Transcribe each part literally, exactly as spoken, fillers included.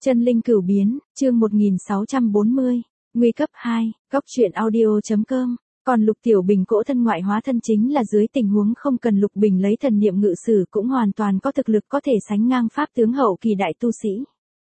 Chân linh cửu biến, chương một nghìn sáu trăm bốn mươi, nguy cấp hai, góc truyện audio.com. Còn Lục Tiểu Bình cỗ thân ngoại hóa thân chính là dưới tình huống không cần Lục Bình lấy thần niệm ngự sử cũng hoàn toàn có thực lực có thể sánh ngang pháp tướng hậu kỳ đại tu sĩ.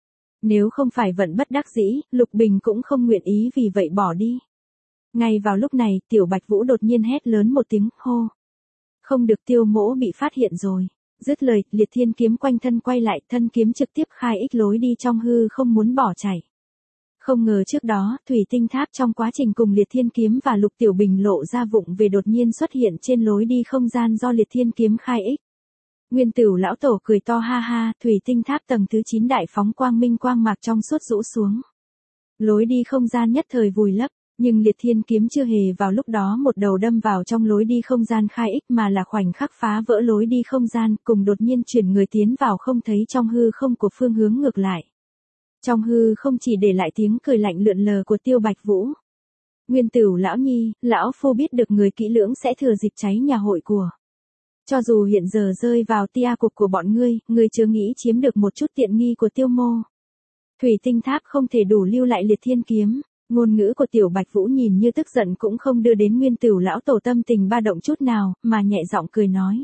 Nếu không phải vận bất đắc dĩ, Lục Bình cũng không nguyện ý vì vậy bỏ đi. Ngay vào lúc này, Tiểu Bạch Vũ đột nhiên hét lớn một tiếng, hô. Không được, Tiêu Mỗ bị phát hiện rồi. Dứt lời, Liệt Thiên kiếm quanh thân quay lại, thân kiếm trực tiếp khai ích lối đi trong hư không muốn bỏ chạy. Không ngờ trước đó, Thủy Tinh Tháp trong quá trình cùng Liệt Thiên kiếm và Lục Tiểu Bình lộ ra vụng về đột nhiên xuất hiện trên lối đi không gian do Liệt Thiên kiếm khai ích. Nguyên Tửu lão tổ cười to ha ha, Thủy Tinh Tháp tầng thứ chín đại phóng quang minh quang mạc trong suốt rũ xuống. Lối đi không gian nhất thời vùi lấp. Nhưng Liệt Thiên kiếm chưa hề vào lúc đó một đầu đâm vào trong lối đi không gian khai ích mà là khoảnh khắc phá vỡ lối đi không gian, cùng đột nhiên chuyển người tiến vào không thấy trong hư không của phương hướng ngược lại. Trong hư không chỉ để lại tiếng cười lạnh lượn lờ của Tiêu Bạch Vũ. Nguyên Tửu lão nhi, lão phu biết được người kỹ lưỡng sẽ thừa dịp cháy nhà hội của. Cho dù hiện giờ rơi vào tia cục của bọn ngươi, ngươi chưa nghĩ chiếm được một chút tiện nghi của Tiêu mô. Thủy Tinh Tháp không thể đủ lưu lại Liệt Thiên kiếm. Ngôn ngữ của Tiểu Bạch Vũ nhìn như tức giận cũng không đưa đến Nguyên Tửu lão tổ tâm tình ba động chút nào, mà nhẹ giọng cười nói.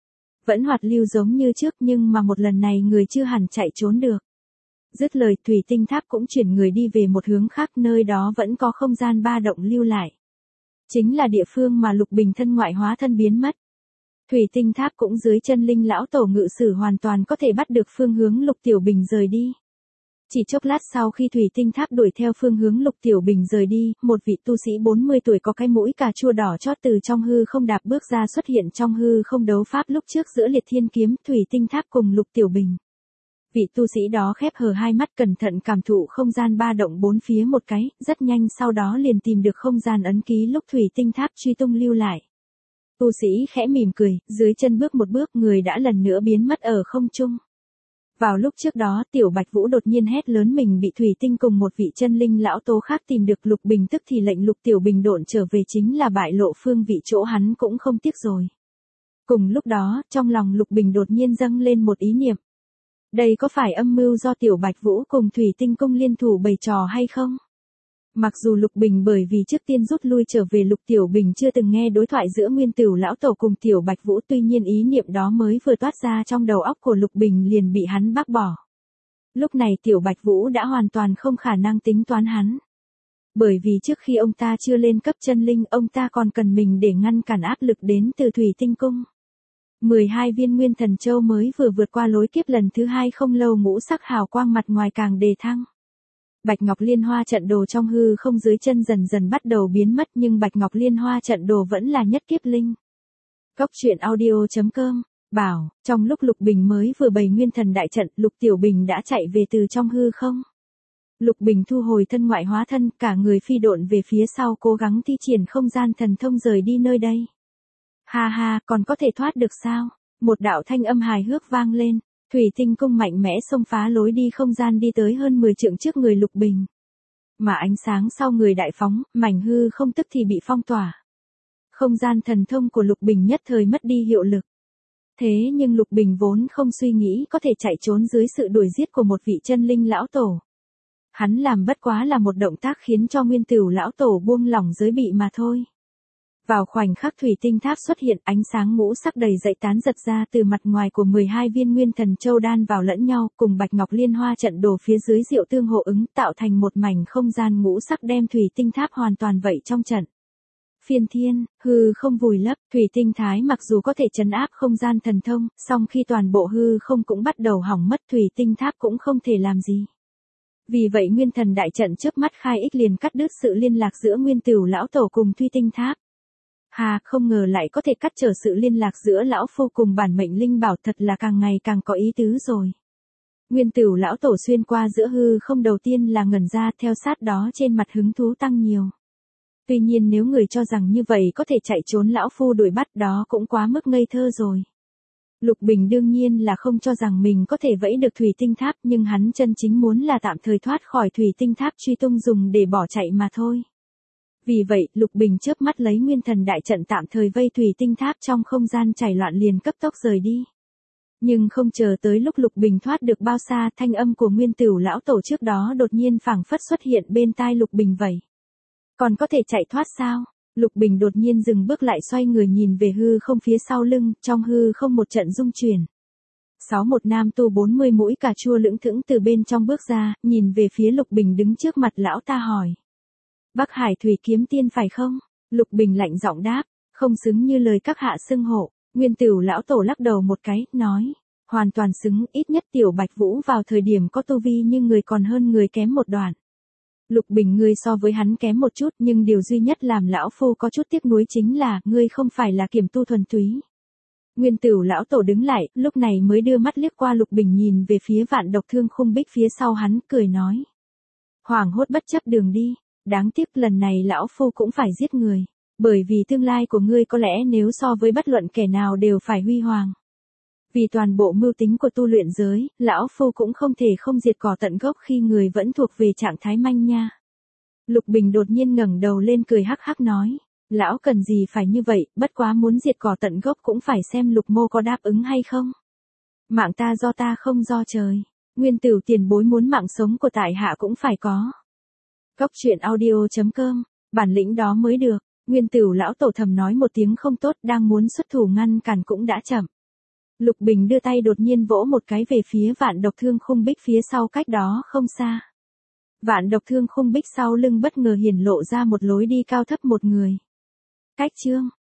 Vẫn hoạt lưu giống như trước nhưng mà một lần này người chưa hẳn chạy trốn được. Dứt lời, Thủy Tinh Tháp cũng chuyển người đi về một hướng khác, nơi đó vẫn có không gian ba động lưu lại. Chính là địa phương mà Lục Bình thân ngoại hóa thân biến mất. Thủy Tinh Tháp cũng dưới chân linh lão tổ ngự sử hoàn toàn có thể bắt được phương hướng Lục Tiểu Bình rời đi. Chỉ chốc lát sau khi Thủy Tinh Tháp đuổi theo phương hướng Lục Tiểu Bình rời đi, một vị tu sĩ bốn mươi tuổi có cái mũi cà chua đỏ chót từ trong hư không đạp bước ra xuất hiện trong hư không đấu pháp lúc trước giữa Liệt Thiên kiếm, Thủy Tinh Tháp cùng Lục Tiểu Bình. Vị tu sĩ đó khép hờ hai mắt cẩn thận cảm thụ không gian ba động bốn phía một cái, rất nhanh sau đó liền tìm được không gian ấn ký lúc Thủy Tinh Tháp truy tung lưu lại. Tu sĩ khẽ mỉm cười, dưới chân bước một bước người đã lần nữa biến mất ở không trung. Vào lúc trước đó, Tiểu Bạch Vũ đột nhiên hét lớn mình bị Thủy Tinh cùng một vị chân linh lão tố khác tìm được Lục Bình, tức thì lệnh Lục Tiểu Bình độn trở về chính là bại lộ phương vị chỗ hắn cũng không tiếc rồi. Cùng lúc đó, trong lòng Lục Bình đột nhiên dâng lên một ý niệm. Đây có phải âm mưu do Tiểu Bạch Vũ cùng Thủy Tinh cung liên thủ bày trò hay không? Mặc dù Lục Bình bởi vì trước tiên rút lui trở về, Lục Tiểu Bình chưa từng nghe đối thoại giữa Nguyên Tửu lão tổ cùng Tiểu Bạch Vũ, tuy nhiên ý niệm đó mới vừa toát ra trong đầu óc của Lục Bình liền bị hắn bác bỏ. Lúc này Tiểu Bạch Vũ đã hoàn toàn không khả năng tính toán hắn. Bởi vì trước khi ông ta chưa lên cấp chân linh, ông ta còn cần mình để ngăn cản áp lực đến từ Thủy Tinh cung. mười hai viên Nguyên Thần Châu mới vừa vượt qua lối kiếp lần thứ hai không lâu, ngũ sắc hào quang mặt ngoài càng đề thăng. Bạch Ngọc Liên Hoa trận đồ trong hư không dưới chân dần dần bắt đầu biến mất, nhưng Bạch Ngọc Liên Hoa trận đồ vẫn là nhất kiếp linh. Góc truyện audio.com, bảo, trong lúc Lục Bình mới vừa bày Nguyên Thần đại trận, Lục Tiểu Bình đã chạy về từ trong hư không. Lục Bình thu hồi thân ngoại hóa thân, cả người phi độn về phía sau cố gắng thi triển không gian thần thông rời đi nơi đây. Ha ha, còn có thể thoát được sao? Một đạo thanh âm hài hước vang lên. Thủy Tinh cung mạnh mẽ xông phá lối đi không gian đi tới hơn mười trượng trước người Lục Bình. Mà ánh sáng sau người đại phóng, mảnh hư không tức thì bị phong tỏa. Không gian thần thông của Lục Bình nhất thời mất đi hiệu lực. Thế nhưng Lục Bình vốn không suy nghĩ có thể chạy trốn dưới sự đuổi giết của một vị chân linh lão tổ. Hắn làm bất quá là một động tác khiến cho Nguyên Tửu lão tổ buông lỏng giới bị mà thôi. Vào khoảnh khắc Thủy Tinh Tháp xuất hiện, ánh sáng ngũ sắc đầy dậy tán giật ra từ mặt ngoài của mười hai viên Nguyên Thần Châu đan vào lẫn nhau, cùng Bạch Ngọc Liên Hoa trận đồ phía dưới diệu tương hộ ứng, tạo thành một mảnh không gian ngũ sắc đem Thủy Tinh Tháp hoàn toàn vậy trong trận. Phiên thiên, hư không vùi lấp, Thủy Tinh Thái mặc dù có thể trấn áp không gian thần thông, song khi toàn bộ hư không cũng bắt đầu hỏng mất, Thủy Tinh Tháp cũng không thể làm gì. Vì vậy Nguyên Thần đại trận chớp mắt khai ích liền cắt đứt sự liên lạc giữa Nguyên Tửu lão tổ cùng Thủy Tinh Tháp. Hà, không ngờ lại có thể cắt trở sự liên lạc giữa lão phu cùng bản mệnh linh bảo, thật là càng ngày càng có ý tứ rồi. Nguyên Tửu lão tổ xuyên qua giữa hư không đầu tiên là ngẩn ra, theo sát đó trên mặt hứng thú tăng nhiều. Tuy nhiên nếu người cho rằng như vậy có thể chạy trốn lão phu đuổi bắt, đó cũng quá mức ngây thơ rồi. Lục Bình đương nhiên là không cho rằng mình có thể vẫy được Thủy Tinh Tháp, nhưng hắn chân chính muốn là tạm thời thoát khỏi Thủy Tinh Tháp truy tung dùng để bỏ chạy mà thôi. Vì vậy, Lục Bình chớp mắt lấy Nguyên Thần đại trận tạm thời vây Thủy Tinh Tháp trong không gian chảy loạn liền cấp tốc rời đi. Nhưng không chờ tới lúc Lục Bình thoát được bao xa, thanh âm của Nguyên Tửu lão tổ trước đó đột nhiên phảng phất xuất hiện bên tai Lục Bình vậy. Còn có thể chạy thoát sao? Lục Bình đột nhiên dừng bước lại, xoay người nhìn về hư không phía sau lưng, trong hư không một trận rung chuyển. Sáu một nam tu bốn mươi mũi cà chua lững thững từ bên trong bước ra, nhìn về phía Lục Bình đứng trước mặt lão ta hỏi. Bắc Hải Thủy Kiếm Tiên phải không? Lục Bình lạnh giọng đáp, không xứng như lời các hạ xưng hổ. Nguyên Tửu lão tổ lắc đầu một cái, nói, hoàn toàn xứng, ít nhất Tiểu Bạch Vũ vào thời điểm có tu vi nhưng người còn hơn người kém một đoạn. Lục Bình, ngươi so với hắn kém một chút, nhưng điều duy nhất làm lão phu có chút tiếc nuối chính là, ngươi không phải là kiểm tu thuần túy. Nguyên Tửu lão tổ đứng lại, lúc này mới đưa mắt liếc qua Lục Bình nhìn về phía Vạn Độc Thương Khung Bích phía sau hắn, cười nói. Hoảng hốt bất chấp đường đi, đáng tiếc lần này lão phu cũng phải giết người. Bởi vì tương lai của ngươi có lẽ nếu so với bất luận kẻ nào đều phải huy hoàng. Vì toàn bộ mưu tính của tu luyện giới, lão phu cũng không thể không diệt cỏ tận gốc khi người vẫn thuộc về trạng thái manh nha. Lục Bình đột nhiên ngẩng đầu lên cười hắc hắc nói, lão cần gì phải như vậy, bất quá muốn diệt cỏ tận gốc cũng phải xem Lục mô có đáp ứng hay không. Mạng ta do ta không do trời, Nguyên Tửu tiền bối muốn mạng sống của tại hạ cũng phải có. Góc truyện audio chấm com, bản lĩnh đó mới được. Nguyên Tửu lão tổ thầm nói một tiếng không tốt, đang muốn xuất thủ ngăn cản cũng đã chậm. Lục Bình đưa tay đột nhiên vỗ một cái về phía Vạn Độc Thương Khung Bích phía sau cách đó không xa. Vạn Độc Thương Khung Bích sau lưng bất ngờ hiển lộ ra một lối đi cao thấp một người. Cách chương